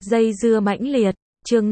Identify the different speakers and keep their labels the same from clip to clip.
Speaker 1: Dây dưa mãnh liệt, chương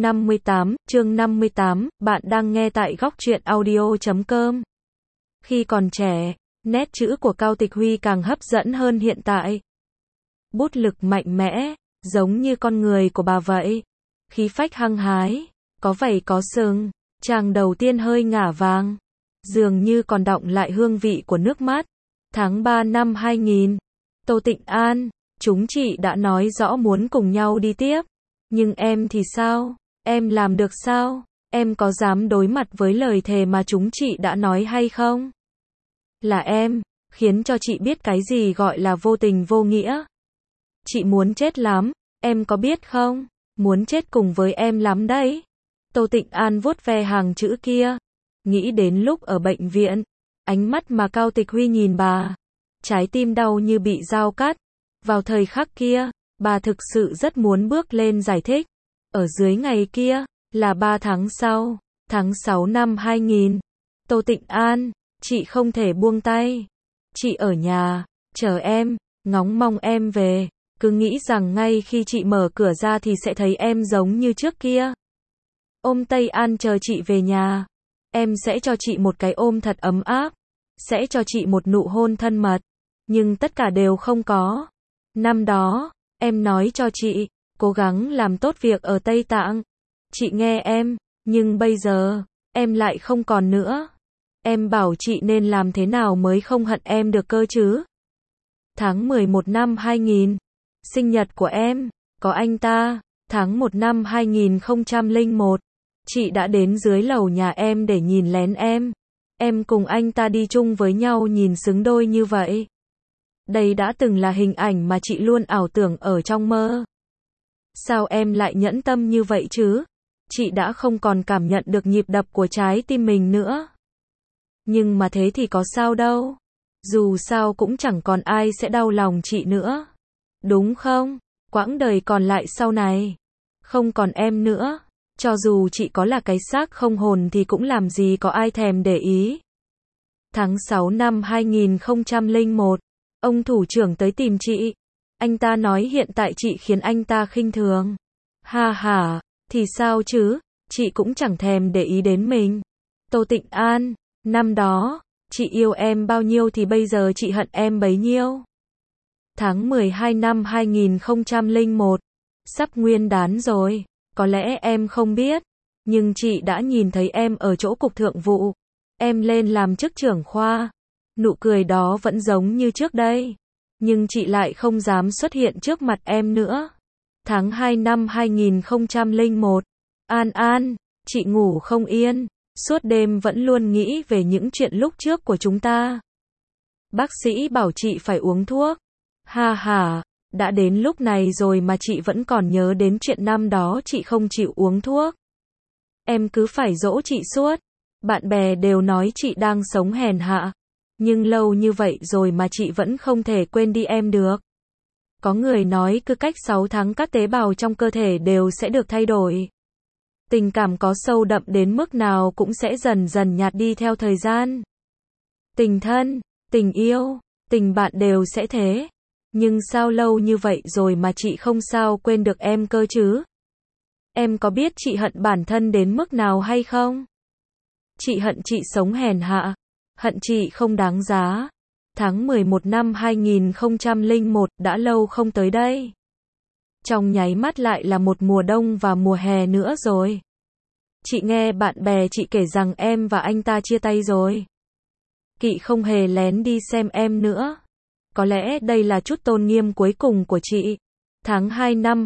Speaker 1: 58, bạn đang nghe tại Góc Truyện Audio.com. Khi còn trẻ, nét chữ của Cao Tịch Huy càng hấp dẫn hơn hiện tại. Bút lực mạnh mẽ, giống như con người của bà vậy. Khí phách hăng hái, có vảy có sừng, chàng đầu tiên hơi ngả vàng. Dường như còn đọng lại hương vị của nước mắt. Tháng 3 năm 2000, Tô Tịnh An, chúng chị đã nói rõ muốn cùng nhau đi tiếp. Nhưng em thì sao? Em làm được sao? Em có dám đối mặt với lời thề mà chúng chị đã nói hay không? Là em, khiến cho chị biết cái gì gọi là vô tình vô nghĩa. Chị muốn chết lắm, em có biết không? Muốn chết cùng với em lắm đấy. Tô Tịnh An vuốt ve hàng chữ kia. Nghĩ đến lúc ở bệnh viện, ánh mắt mà Cao Tịch Huy nhìn bà. Trái tim đau như bị dao cắt. Vào thời khắc kia, bà thực sự rất muốn bước lên giải thích. Ở dưới ngày kia, là 3 tháng sau, tháng 6 năm 2000. Tô Tịnh An, chị không thể buông tay. Chị ở nhà, chờ em, ngóng mong em về. Cứ nghĩ rằng ngay khi chị mở cửa ra thì sẽ thấy em giống như trước kia. Ôm Tây An chờ chị về nhà. Em sẽ cho chị một cái ôm thật ấm áp. Sẽ cho chị một nụ hôn thân mật. Nhưng tất cả đều không có. Năm đó, em nói cho chị, cố gắng làm tốt việc ở Tây Tạng. Chị nghe em, nhưng bây giờ, em lại không còn nữa. Em bảo chị nên làm thế nào mới không hận em được cơ chứ? Tháng 11 năm 2000, sinh nhật của em, có anh ta. Tháng 1 năm 2001, chị đã đến dưới lầu nhà em để nhìn lén em. Em cùng anh ta đi chung với nhau nhìn xứng đôi như vậy. Đây đã từng là hình ảnh mà chị luôn ảo tưởng ở trong mơ. Sao em lại nhẫn tâm như vậy chứ? Chị đã không còn cảm nhận được nhịp đập của trái tim mình nữa. Nhưng mà thế thì có sao đâu. Dù sao cũng chẳng còn ai sẽ đau lòng chị nữa. Đúng không? Quãng đời còn lại sau này. Không còn em nữa. Cho dù chị có là cái xác không hồn thì cũng làm gì có ai thèm để ý. Tháng 6 năm 2001. Ông thủ trưởng tới tìm chị. Anh ta nói hiện tại chị khiến anh ta khinh thường. Ha ha, thì sao chứ, chị cũng chẳng thèm để ý đến mình. Tô Tịnh An, năm đó, chị yêu em bao nhiêu thì bây giờ chị hận em bấy nhiêu. Tháng 12 năm 2001, sắp nguyên đán rồi, có lẽ em không biết, nhưng chị đã nhìn thấy em ở chỗ cục thượng vụ. Em lên làm chức trưởng khoa. Nụ cười đó vẫn giống như trước đây. Nhưng chị lại không dám xuất hiện trước mặt em nữa. Tháng 2 năm 2001. An, chị ngủ không yên. Suốt đêm vẫn luôn nghĩ về những chuyện lúc trước của chúng ta. Bác sĩ bảo chị phải uống thuốc. Ha ha, đã đến lúc này rồi mà chị vẫn còn nhớ đến chuyện năm đó chị không chịu uống thuốc. Em cứ phải dỗ chị suốt. Bạn bè đều nói chị đang sống hèn hạ. Nhưng lâu như vậy rồi mà chị vẫn không thể quên đi em được. Có người nói cứ cách 6 tháng các tế bào trong cơ thể đều sẽ được thay đổi. Tình cảm có sâu đậm đến mức nào cũng sẽ dần dần nhạt đi theo thời gian. Tình thân, tình yêu, tình bạn đều sẽ thế. Nhưng sao lâu như vậy rồi mà chị không sao quên được em cơ chứ? Em có biết chị hận bản thân đến mức nào hay không? Chị hận chị sống hèn hạ. Hận chị không đáng giá. Tháng 11 năm 2001 đã lâu không tới đây. Trong nháy mắt lại là một mùa đông và mùa hè nữa rồi. Chị nghe bạn bè chị kể rằng em và anh ta chia tay rồi. Chị không hề lén đi xem em nữa. Có lẽ đây là chút tôn nghiêm cuối cùng của chị. Tháng 2 năm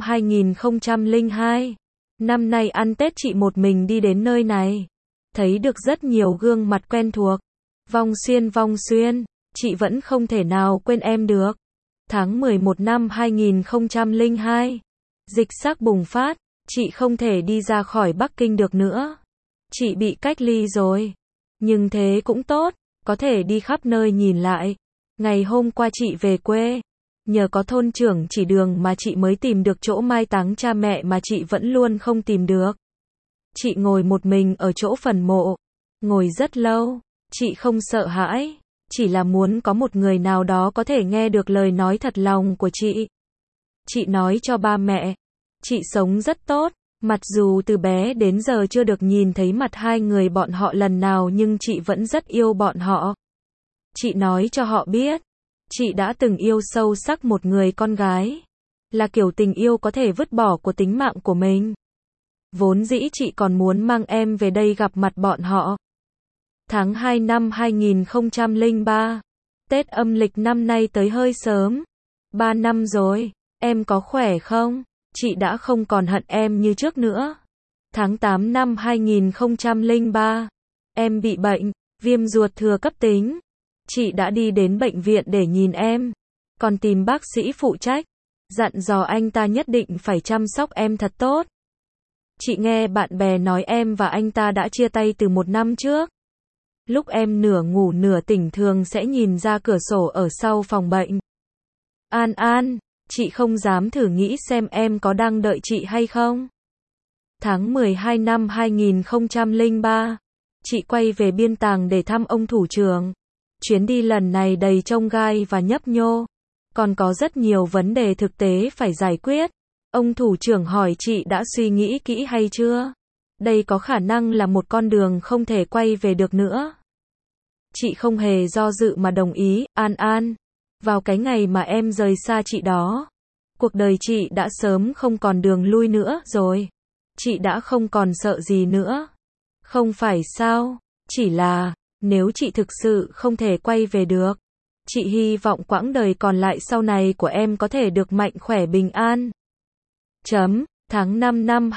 Speaker 1: 2002. Năm nay ăn Tết chị một mình đi đến nơi này. Thấy được rất nhiều gương mặt quen thuộc. Vong Xuyên, chị vẫn không thể nào quên em được. Tháng 11 năm 2002, dịch SARS bùng phát, chị không thể đi ra khỏi Bắc Kinh được nữa. Chị bị cách ly rồi. Nhưng thế cũng tốt, có thể đi khắp nơi nhìn lại. Ngày hôm qua chị về quê, nhờ có thôn trưởng chỉ đường mà chị mới tìm được chỗ mai táng cha mẹ mà chị vẫn luôn không tìm được. Chị ngồi một mình ở chỗ phần mộ, ngồi rất lâu. Chị không sợ hãi, chỉ là muốn có một người nào đó có thể nghe được lời nói thật lòng của chị. Chị nói cho ba mẹ, Chị sống rất tốt, mặc dù từ bé đến giờ chưa được nhìn thấy mặt hai người bọn họ lần nào nhưng chị vẫn rất yêu bọn họ. Chị nói cho họ biết, chị đã từng yêu sâu sắc một người con gái. Là kiểu tình yêu có thể vứt bỏ của tính mạng của mình. Vốn dĩ chị còn muốn mang em về đây gặp mặt bọn họ. Tháng 2 năm 2003. Tết âm lịch năm nay tới hơi sớm. 3 năm rồi, em có khỏe không? Chị đã không còn hận em như trước nữa. Tháng 8 năm 2003. Em bị bệnh, viêm ruột thừa cấp tính. Chị đã đi đến bệnh viện để nhìn em. Còn tìm bác sĩ phụ trách. Dặn dò anh ta nhất định phải chăm sóc em thật tốt. Chị nghe bạn bè nói em và anh ta đã chia tay từ 1 năm trước. Lúc em nửa ngủ nửa tỉnh thường sẽ nhìn ra cửa sổ ở sau phòng bệnh. An An, chị không dám thử nghĩ xem em có đang đợi chị hay không. Tháng 12 năm 2003. Chị quay về Biên Tàng để thăm ông thủ trưởng. Chuyến đi lần này đầy chông gai và nhấp nhô. Còn có rất nhiều vấn đề thực tế phải giải quyết. Ông thủ trưởng hỏi chị đã suy nghĩ kỹ hay chưa? Đây có khả năng là một con đường không thể quay về được nữa. Chị không hề do dự mà đồng ý, An An. Vào cái ngày mà em rời xa chị đó, cuộc đời chị đã sớm không còn đường lui nữa rồi. Chị đã không còn sợ gì nữa. Không phải sao? Chỉ là, nếu chị thực sự không thể quay về được, chị hy vọng quãng đời còn lại sau này của em có thể được mạnh khỏe bình an. Tháng 5 năm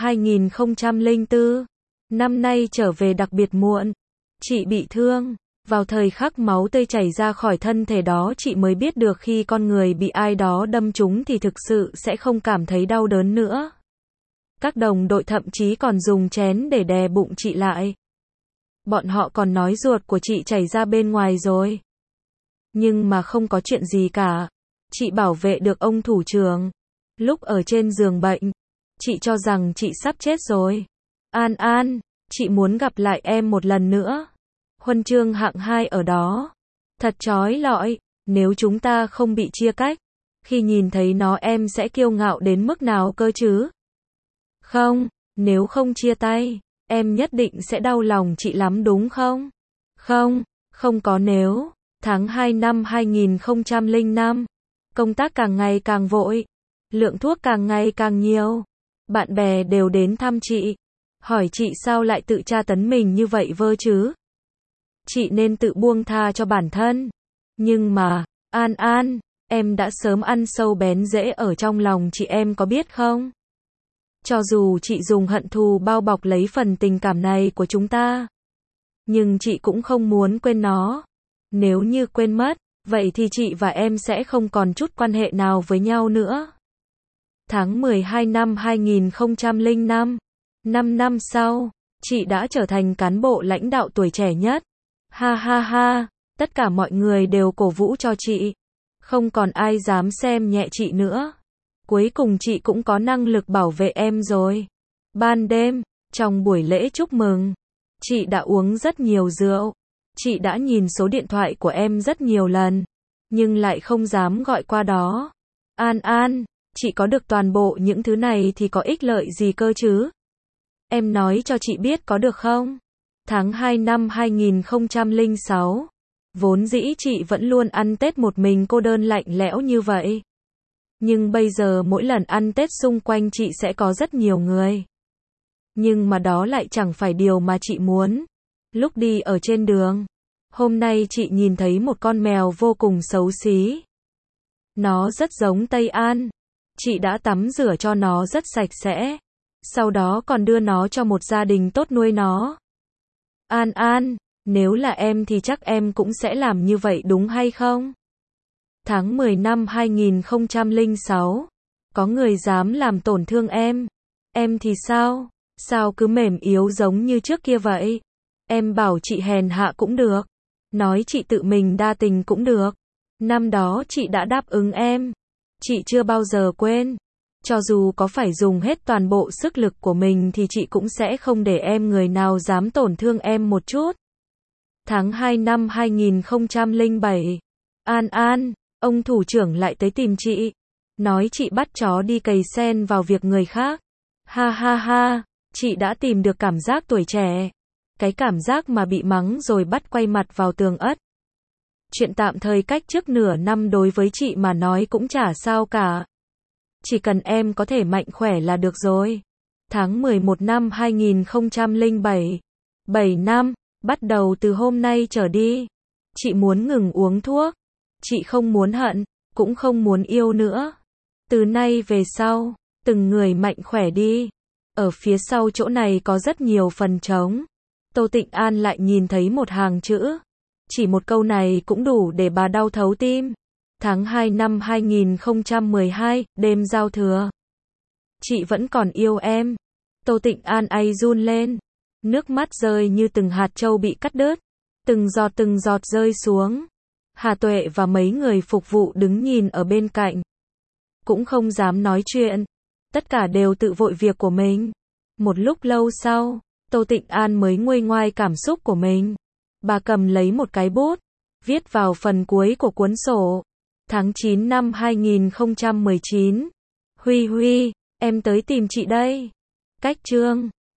Speaker 1: 2004. Năm nay trở về đặc biệt muộn. Chị bị thương. Vào thời khắc máu tươi chảy ra khỏi thân thể đó chị mới biết được khi con người bị ai đó đâm trúng thì thực sự sẽ không cảm thấy đau đớn nữa. Các đồng đội thậm chí còn dùng chén để đè bụng chị lại. Bọn họ còn nói ruột của chị chảy ra bên ngoài rồi. Nhưng mà không có chuyện gì cả. Chị bảo vệ được ông thủ trưởng. Lúc ở trên giường bệnh, chị cho rằng chị sắp chết rồi. An An, chị muốn gặp lại em một lần nữa. Huân chương hạng 2 ở đó. Thật chói lọi, nếu chúng ta không bị chia cách. Khi nhìn thấy nó em sẽ kiêu ngạo đến mức nào cơ chứ? Không, nếu không chia tay, em nhất định sẽ đau lòng chị lắm đúng không? Không, không có nếu. Tháng 2 năm 2005. Công tác càng ngày càng vội. Lượng thuốc càng ngày càng nhiều. Bạn bè đều đến thăm chị. Hỏi chị sao lại tự tra tấn mình như vậy vơ chứ? Chị nên tự buông tha cho bản thân. Nhưng mà, An An, em đã sớm ăn sâu bén rễ ở trong lòng chị em có biết không? Cho dù chị dùng hận thù bao bọc lấy phần tình cảm này của chúng ta, nhưng chị cũng không muốn quên nó. Nếu như quên mất, vậy thì chị và em sẽ không còn chút quan hệ nào với nhau nữa. Tháng 12 năm 2005. 5 năm sau, chị đã trở thành cán bộ lãnh đạo tuổi trẻ nhất. Ha ha ha, tất cả mọi người đều cổ vũ cho chị. Không còn ai dám xem nhẹ chị nữa. Cuối cùng chị cũng có năng lực bảo vệ em rồi. Ban đêm, trong buổi lễ chúc mừng, chị đã uống rất nhiều rượu. Chị đã nhìn số điện thoại của em rất nhiều lần, nhưng lại không dám gọi qua đó. An An, chị có được toàn bộ những thứ này thì có ích lợi gì cơ chứ? Em nói cho chị biết có được không? Tháng 2 năm 2006. Vốn dĩ chị vẫn luôn ăn Tết một mình cô đơn lạnh lẽo như vậy. Nhưng bây giờ mỗi lần ăn Tết xung quanh chị sẽ có rất nhiều người. Nhưng mà đó lại chẳng phải điều mà chị muốn. Lúc đi ở trên đường, hôm nay chị nhìn thấy một con mèo vô cùng xấu xí. Nó rất giống Tây An. Chị đã tắm rửa cho nó rất sạch sẽ. Sau đó còn đưa nó cho một gia đình tốt nuôi nó. An An, nếu là em thì chắc em cũng sẽ làm như vậy đúng hay không? Tháng 10 năm 2006. Có người dám làm tổn thương em. Em thì sao? Sao cứ mềm yếu giống như trước kia vậy? Em bảo chị hèn hạ cũng được. Nói chị tự mình đa tình cũng được. Năm đó chị đã đáp ứng em. Chị chưa bao giờ quên. Cho dù có phải dùng hết toàn bộ sức lực của mình thì chị cũng sẽ không để em người nào dám tổn thương em một chút. Tháng 2 năm 2007. An An, ông thủ trưởng lại tới tìm chị. nói chị bắt chó đi cày sen vào việc người khác. Ha ha ha, chị đã tìm được cảm giác tuổi trẻ. Cái cảm giác mà bị mắng rồi bắt quay mặt vào tường ất. Chuyện tạm thời cách trước nửa năm đối với chị mà nói cũng chả sao cả. Chỉ cần em có thể mạnh khỏe là được rồi. Tháng 11 năm 2007. 7 năm, bắt đầu từ hôm nay trở đi. Chị muốn ngừng uống thuốc. Chị không muốn hận, cũng không muốn yêu nữa. Từ nay về sau, từng người mạnh khỏe đi. Ở phía sau chỗ này có rất nhiều phần trống. Tô Tịnh An lại nhìn thấy một hàng chữ. Chỉ một câu này cũng đủ để bà đau thấu tim. Tháng 2 năm 2012, đêm giao thừa. Chị vẫn còn yêu em. Tô Tịnh An ay run lên. Nước mắt rơi như từng hạt châu bị cắt đứt. Từng giọt rơi xuống. Hà Tuệ và mấy người phục vụ đứng nhìn ở bên cạnh. Cũng không dám nói chuyện. Tất cả đều tự vội việc của mình. Một lúc lâu sau, Tô Tịnh An mới nguôi ngoai cảm xúc của mình. Bà cầm lấy một cái bút, viết vào phần cuối của cuốn sổ. Tháng 9 năm 2019. Huy Huy, em tới tìm chị đây. Cách chương